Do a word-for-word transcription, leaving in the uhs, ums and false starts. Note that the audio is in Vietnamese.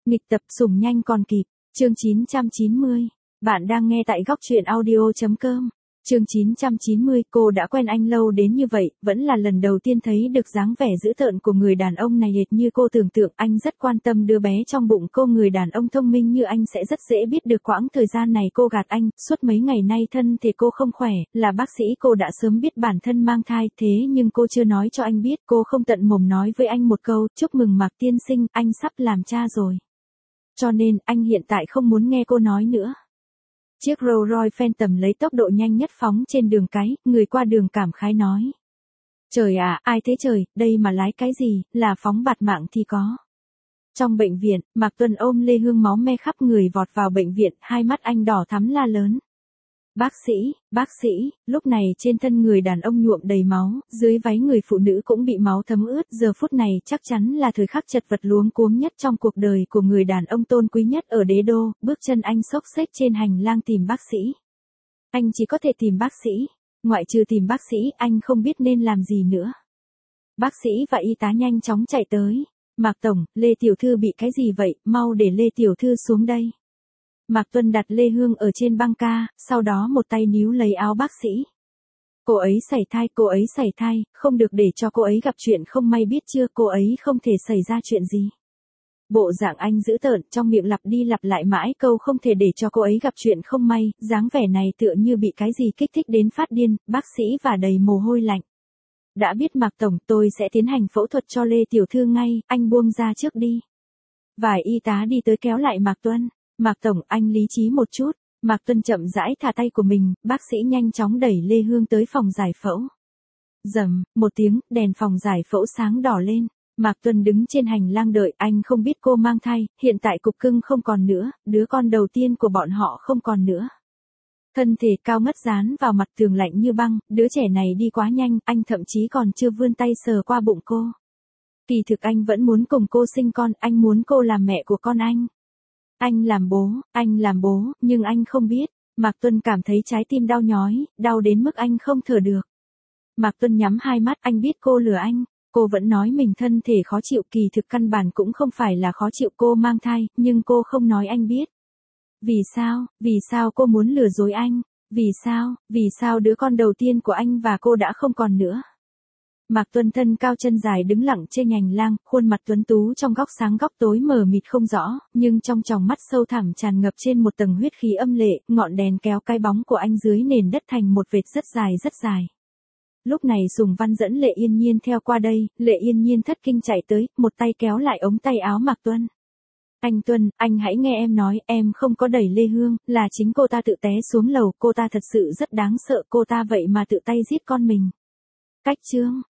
Nghịch tập sủng nhanh còn kịp, chương chín trăm chín mươi. Bạn đang nghe tại góc truyện audio chấm com. Chương chín trăm chín mươi, cô đã quen anh lâu đến như vậy, vẫn là lần đầu tiên thấy được dáng vẻ dữ tợn của người đàn ông này hệt như cô tưởng tượng. Anh rất quan tâm đứa bé trong bụng cô, người đàn ông thông minh như anh sẽ rất dễ biết được quãng thời gian này cô gạt anh. Suốt mấy ngày nay thân thể cô không khỏe, là bác sĩ cô đã sớm biết bản thân mang thai, thế nhưng cô chưa nói cho anh biết. Cô không tận mồm nói với anh một câu, chúc mừng Mạc tiên sinh, anh sắp làm cha rồi. Cho nên, anh hiện tại không muốn nghe cô nói nữa. Chiếc Rolls Royce Phantom lấy tốc độ nhanh nhất phóng trên đường cái, người qua đường cảm khái nói. Trời ạ, ai thế trời, đây mà lái cái gì, là phóng bạt mạng thì có. Trong bệnh viện, Mạc Tuân ôm Lê Hương máu me khắp người vọt vào bệnh viện, hai mắt anh đỏ thắm la lớn. Bác sĩ, bác sĩ, lúc này trên thân người đàn ông nhuộm đầy máu, dưới váy người phụ nữ cũng bị máu thấm ướt, giờ phút này chắc chắn là thời khắc chật vật luống cuống nhất trong cuộc đời của người đàn ông tôn quý nhất ở đế đô, bước chân anh xốc xếch trên hành lang tìm bác sĩ. Anh chỉ có thể tìm bác sĩ, ngoại trừ tìm bác sĩ, anh không biết nên làm gì nữa. Bác sĩ và y tá nhanh chóng chạy tới. Mạc Tổng, Lê Tiểu Thư bị cái gì vậy, mau để Lê Tiểu Thư xuống đây. Mạc Tuân đặt Lê Hương ở trên băng ca, sau đó một tay níu lấy áo bác sĩ. Cô ấy sảy thai, cô ấy sảy thai, không được để cho cô ấy gặp chuyện không may biết chưa, cô ấy không thể xảy ra chuyện gì. Bộ dạng anh dữ tợn, trong miệng lặp đi lặp lại mãi câu không thể để cho cô ấy gặp chuyện không may, dáng vẻ này tựa như bị cái gì kích thích đến phát điên, bác sĩ và đầy mồ hôi lạnh. Đã biết Mạc Tổng, tôi sẽ tiến hành phẫu thuật cho Lê Tiểu Thư ngay, anh buông ra trước đi. Vài y tá đi tới kéo lại Mạc Tuân. Mạc Tổng, anh lý trí một chút. Mạc Tuân chậm rãi thả tay của mình, bác sĩ nhanh chóng đẩy Lê Hương tới phòng giải phẫu. Rầm, một tiếng, đèn phòng giải phẫu sáng đỏ lên. Mạc Tuân đứng trên hành lang đợi, anh không biết cô mang thai, hiện tại cục cưng không còn nữa, đứa con đầu tiên của bọn họ không còn nữa. Thân thể cao ngất dán vào mặt tường lạnh như băng, đứa trẻ này đi quá nhanh, anh thậm chí còn chưa vươn tay sờ qua bụng cô. Kỳ thực anh vẫn muốn cùng cô sinh con, anh muốn cô làm mẹ của con anh. Anh làm bố, anh làm bố, nhưng anh không biết. Mạc Tuân cảm thấy trái tim đau nhói, đau đến mức anh không thở được. Mạc Tuân nhắm hai mắt, anh biết cô lừa anh. Cô vẫn nói mình thân thể khó chịu, kỳ thực căn bản cũng không phải là khó chịu, cô mang thai, nhưng cô không nói anh biết. Vì sao, vì sao cô muốn lừa dối anh? Vì sao, vì sao đứa con đầu tiên của anh và cô đã không còn nữa? Mạc Tuân thân cao chân dài đứng lặng trên hành lang, khuôn mặt tuấn tú trong góc sáng góc tối mờ mịt không rõ, nhưng trong tròng mắt sâu thẳm tràn ngập trên một tầng huyết khí âm lệ, ngọn đèn kéo cái bóng của anh dưới nền đất thành một vệt rất dài rất dài. Lúc này Sùng Văn dẫn Lệ Yên Nhiên theo qua đây, Lệ Yên Nhiên thất kinh chạy tới, một tay kéo lại ống tay áo Mạc Tuân. Anh Tuân, anh hãy nghe em nói, em không có đẩy Lê Hương, là chính cô ta tự té xuống lầu, cô ta thật sự rất đáng sợ, cô ta vậy mà tự tay giết con mình. Cách chương,